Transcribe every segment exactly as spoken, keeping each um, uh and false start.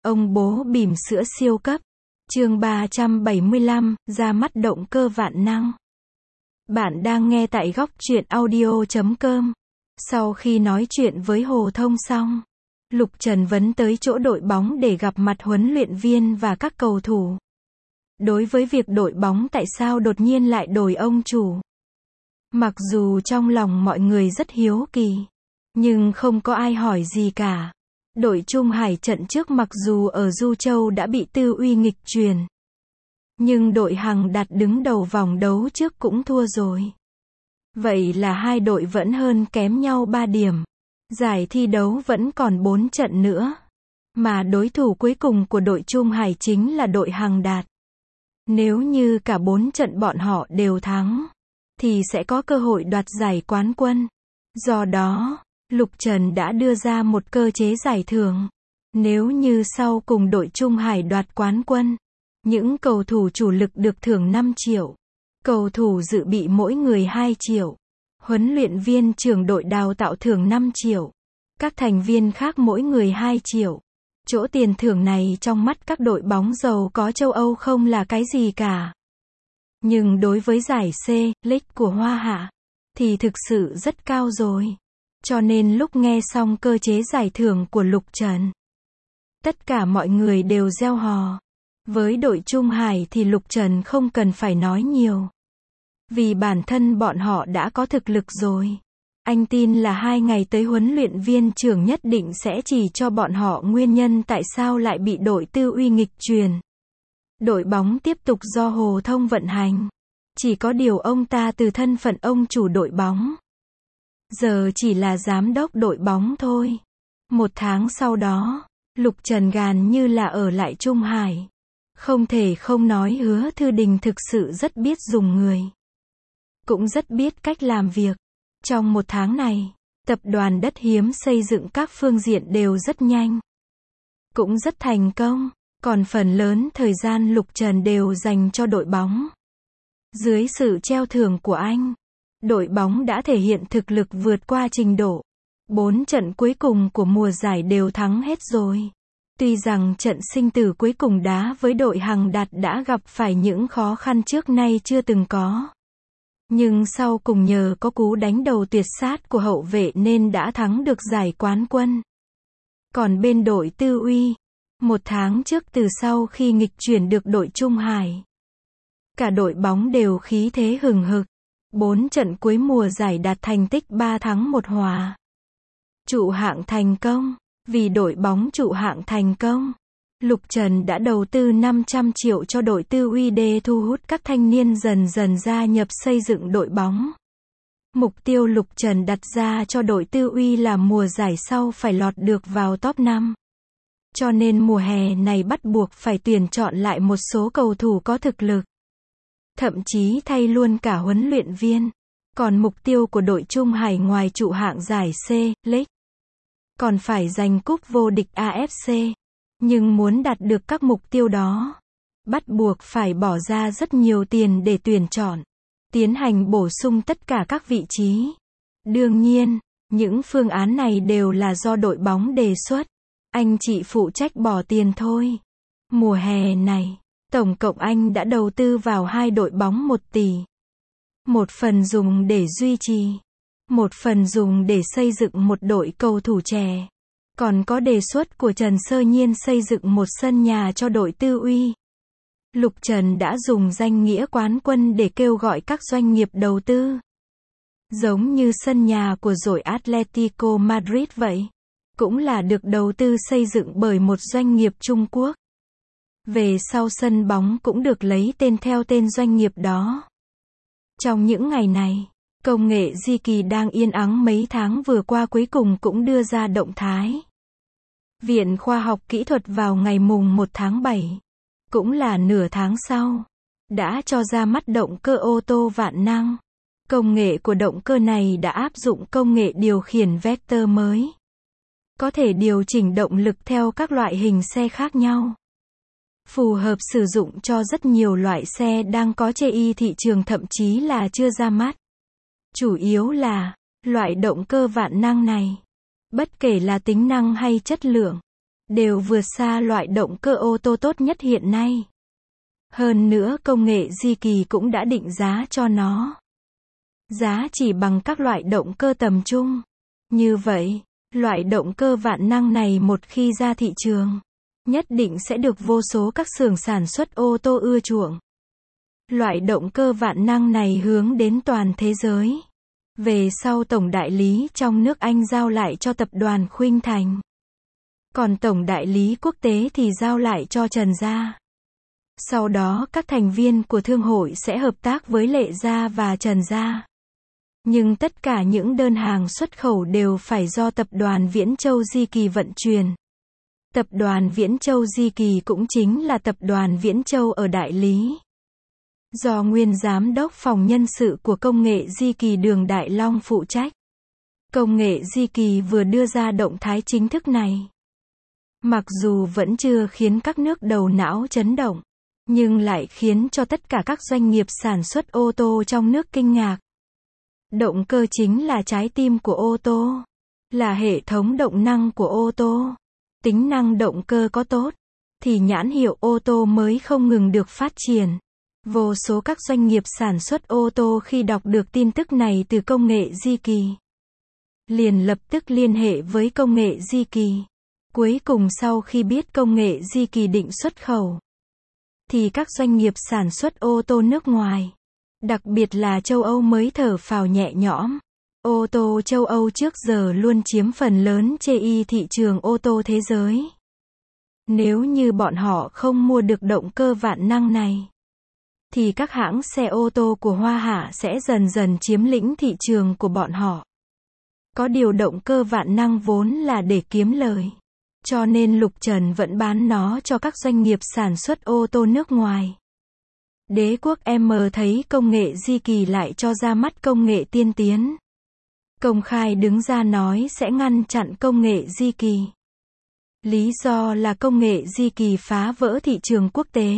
Ông bố bỉm sữa siêu cấp. Chương ba trăm bảy mươi lăm, ra mắt động cơ vạn năng. Bạn đang nghe tại góc truyện audio chấm com. Sau khi nói chuyện với Hồ Thông xong, Lục Trần vấn tới chỗ đội bóng để gặp mặt huấn luyện viên và các cầu thủ. Đối với việc đội bóng tại sao đột nhiên lại đổi ông chủ, mặc dù trong lòng mọi người rất hiếu kỳ, nhưng không có ai hỏi gì cả. Đội Trung Hải trận trước mặc dù ở Du Châu đã bị Tư Uy nghịch truyền, nhưng đội Hằng Đạt đứng đầu vòng đấu trước cũng thua rồi. Vậy là hai đội vẫn hơn kém nhau ba điểm. Giải thi đấu vẫn còn bốn trận nữa, mà đối thủ cuối cùng của đội Trung Hải chính là đội Hằng Đạt. Nếu như cả bốn trận bọn họ đều thắng, thì sẽ có cơ hội đoạt giải quán quân. Do đó, Lục Trần đã đưa ra một cơ chế giải thưởng. Nếu như sau cùng đội Trung Hải đoạt quán quân, những cầu thủ chủ lực được thưởng năm triệu, cầu thủ dự bị mỗi người hai triệu, huấn luyện viên trưởng đội đào tạo thưởng năm triệu, các thành viên khác mỗi người hai triệu. Chỗ tiền thưởng này trong mắt các đội bóng giàu có châu Âu không là cái gì cả. Nhưng đối với giải C, League của Hoa Hạ, thì thực sự rất cao rồi. Cho nên lúc nghe xong cơ chế giải thưởng của Lục Trần, tất cả mọi người đều reo hò. Với đội Trung Hải thì Lục Trần không cần phải nói nhiều, vì bản thân bọn họ đã có thực lực rồi. Anh tin là hai ngày tới huấn luyện viên trưởng nhất định sẽ chỉ cho bọn họ nguyên nhân tại sao lại bị đội Tư Uy nghịch truyền. Đội bóng tiếp tục do Hồ Thông vận hành. Chỉ có điều ông ta từ thân phận ông chủ đội bóng, giờ chỉ là giám đốc đội bóng thôi. Một tháng sau đó, Lục Trần gàn như là ở lại Trung Hải. Không thể không nói Hứa Thư Đình thực sự rất biết dùng người, cũng rất biết cách làm việc. Trong một tháng này, tập đoàn Đất Hiếm xây dựng các phương diện đều rất nhanh, cũng rất thành công. Còn phần lớn thời gian Lục Trần đều dành cho đội bóng. Dưới sự treo thưởng của anh, đội bóng đã thể hiện thực lực vượt qua trình độ. Bốn trận cuối cùng của mùa giải đều thắng hết rồi. Tuy rằng trận sinh tử cuối cùng đá với đội Hằng Đạt đã gặp phải những khó khăn trước nay chưa từng có, nhưng sau cùng nhờ có cú đánh đầu tuyệt sát của hậu vệ nên đã thắng được giải quán quân. Còn bên đội Tư Uy, một tháng trước từ sau khi nghịch chuyển được đội Trung Hải, cả đội bóng đều khí thế hừng hực. Bốn trận cuối mùa giải đạt thành tích ba thắng một hòa. Trụ hạng thành công. Vì đội bóng trụ hạng thành công, Lục Trần đã đầu tư năm trăm triệu cho đội Tư Uy để thu hút các thanh niên dần dần gia nhập xây dựng đội bóng. Mục tiêu Lục Trần đặt ra cho đội Tư Uy là mùa giải sau phải lọt được vào top năm. Cho nên mùa hè này bắt buộc phải tuyển chọn lại một số cầu thủ có thực lực. Thậm chí thay luôn cả huấn luyện viên. Còn mục tiêu của đội Trung Hải ngoài trụ hạng giải C, League, còn phải giành cúp vô địch a ép xê. Nhưng muốn đạt được các mục tiêu đó, bắt buộc phải bỏ ra rất nhiều tiền để tuyển chọn, tiến hành bổ sung tất cả các vị trí. Đương nhiên, những phương án này đều là do đội bóng đề xuất. Anh chỉ phụ trách bỏ tiền thôi. Mùa hè này, tổng cộng anh đã đầu tư vào hai đội bóng một tỷ. Một phần dùng để duy trì, một phần dùng để xây dựng một đội cầu thủ trẻ. Còn có đề xuất của Trần Sơ Nhiên xây dựng một sân nhà cho đội Tư Uy. Lục Trần đã dùng danh nghĩa quán quân để kêu gọi các doanh nghiệp đầu tư. Giống như sân nhà của đội Atletico Madrid vậy. Cũng là được đầu tư xây dựng bởi một doanh nghiệp Trung Quốc. Về sau sân bóng cũng được lấy tên theo tên doanh nghiệp đó. Trong những ngày này, công nghệ Di Kỳ đang yên ắng mấy tháng vừa qua cuối cùng cũng đưa ra động thái. Viện Khoa học Kỹ thuật vào ngày mùng một tháng bảy, cũng là nửa tháng sau, đã cho ra mắt động cơ ô tô vạn năng. Công nghệ của động cơ này đã áp dụng công nghệ điều khiển vector mới, có thể điều chỉnh động lực theo các loại hình xe khác nhau, phù hợp sử dụng cho rất nhiều loại xe đang có trên thị trường thậm chí là chưa ra mắt. Chủ yếu là, loại động cơ vạn năng này, bất kể là tính năng hay chất lượng, đều vượt xa loại động cơ ô tô tốt nhất hiện nay. Hơn nữa công nghệ di kỳ cũng đã định giá cho nó. Giá chỉ bằng các loại động cơ tầm trung. Như vậy, loại động cơ vạn năng này một khi ra thị trường, nhất định sẽ được vô số các xưởng sản xuất ô tô ưa chuộng. Loại động cơ vạn năng này hướng đến toàn thế giới. Về sau tổng đại lý trong nước Anh giao lại cho tập đoàn Khuynh Thành. Còn tổng đại lý quốc tế thì giao lại cho Trần Gia. Sau đó các thành viên của thương hội sẽ hợp tác với Lệ Gia và Trần Gia. Nhưng tất cả những đơn hàng xuất khẩu đều phải do tập đoàn Viễn Châu Di Kỳ vận chuyển. Tập đoàn Viễn Châu Di Kỳ cũng chính là tập đoàn Viễn Châu ở đại lý. Do nguyên giám đốc phòng nhân sự của công nghệ Di Kỳ Đường Đại Long phụ trách. Công nghệ Di Kỳ vừa đưa ra động thái chính thức này. Mặc dù vẫn chưa khiến các nước đầu não chấn động, nhưng lại khiến cho tất cả các doanh nghiệp sản xuất ô tô trong nước kinh ngạc. Động cơ chính là trái tim của ô tô, là hệ thống động năng của ô tô. Tính năng động cơ có tốt, thì nhãn hiệu ô tô mới không ngừng được phát triển. Vô số các doanh nghiệp sản xuất ô tô khi đọc được tin tức này từ công nghệ Di Kỳ, liền lập tức liên hệ với công nghệ Di Kỳ. Cuối cùng sau khi biết công nghệ Di Kỳ định xuất khẩu, thì các doanh nghiệp sản xuất ô tô nước ngoài, đặc biệt là châu Âu mới thở phào nhẹ nhõm. Ô tô châu Âu trước giờ luôn chiếm phần lớn chê y thị trường ô tô thế giới. Nếu như bọn họ không mua được động cơ vạn năng này, thì các hãng xe ô tô của Hoa Hạ sẽ dần dần chiếm lĩnh thị trường của bọn họ. Có điều động cơ vạn năng vốn là để kiếm lời, cho nên Lục Trần vẫn bán nó cho các doanh nghiệp sản xuất ô tô nước ngoài. Đế quốc M thấy công nghệ Di Kỳ lại cho ra mắt công nghệ tiên tiến, công khai đứng ra nói sẽ ngăn chặn công nghệ Di Kỳ. Lý do là công nghệ Di Kỳ phá vỡ thị trường quốc tế.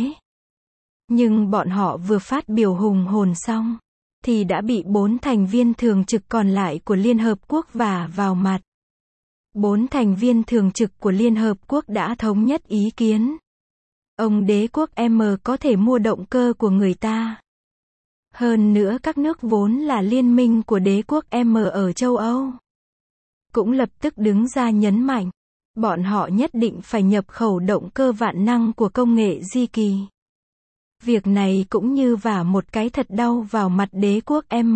Nhưng bọn họ vừa phát biểu hùng hồn xong, thì đã bị bốn thành viên thường trực còn lại của Liên Hợp Quốc vả vào mặt. Bốn thành viên thường trực của Liên Hợp Quốc đã thống nhất ý kiến. Ông đế quốc M có thể mua động cơ của người ta. Hơn nữa các nước vốn là liên minh của đế quốc M ở châu Âu, cũng lập tức đứng ra nhấn mạnh, bọn họ nhất định phải nhập khẩu động cơ vạn năng của công nghệ Di Kỳ. Việc này cũng như vả một cái thật đau vào mặt đế quốc M.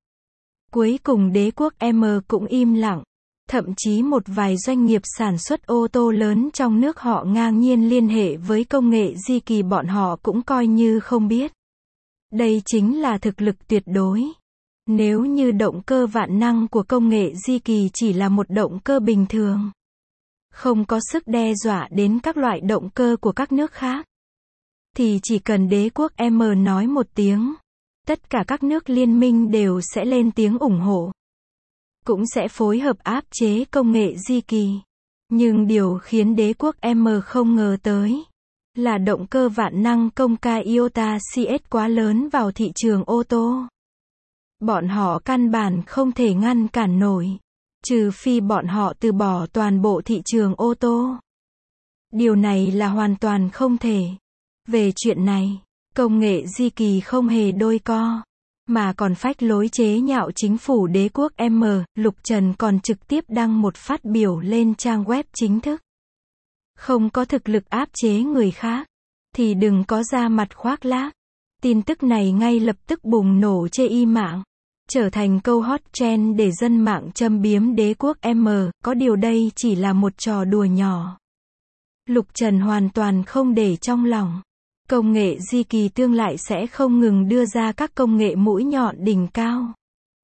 Cuối cùng đế quốc M cũng im lặng. Thậm chí một vài doanh nghiệp sản xuất ô tô lớn trong nước họ ngang nhiên liên hệ với công nghệ Di Kỳ, bọn họ cũng coi như không biết. Đây chính là thực lực tuyệt đối. Nếu như động cơ vạn năng của công nghệ Di Kỳ chỉ là một động cơ bình thường, không có sức đe dọa đến các loại động cơ của các nước khác, thì chỉ cần đế quốc M nói một tiếng, tất cả các nước liên minh đều sẽ lên tiếng ủng hộ, cũng sẽ phối hợp áp chế công nghệ Di Kỳ. Nhưng điều khiến đế quốc M không ngờ tới, là động cơ vạn năng công ca Iota xê ét quá lớn vào thị trường ô tô. Bọn họ căn bản không thể ngăn cản nổi, trừ phi bọn họ từ bỏ toàn bộ thị trường ô tô. Điều này là hoàn toàn không thể. Về chuyện này, công nghệ Di Kỳ không hề đôi co, mà còn phách lối chế nhạo chính phủ đế quốc M. Lục Trần còn trực tiếp đăng một phát biểu lên trang web chính thức. Không có thực lực áp chế người khác, thì đừng có ra mặt khoác lác. Tin tức này ngay lập tức bùng nổ chê y mạng, trở thành câu hot trend để dân mạng châm biếm đế quốc M. Có điều đây chỉ là một trò đùa nhỏ. Lục Trần hoàn toàn không để trong lòng. Công nghệ Di Kỳ tương lại sẽ không ngừng đưa ra các công nghệ mũi nhọn đỉnh cao.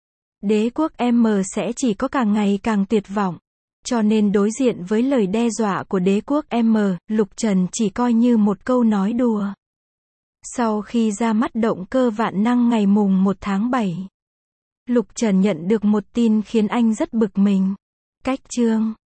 Đế quốc M sẽ chỉ có càng ngày càng tuyệt vọng. Cho nên đối diện với lời đe dọa của đế quốc M, Lục Trần chỉ coi như một câu nói đùa. Sau khi ra mắt động cơ vạn năng ngày mùng một tháng bảy, Lục Trần nhận được một tin khiến anh rất bực mình. Cách chương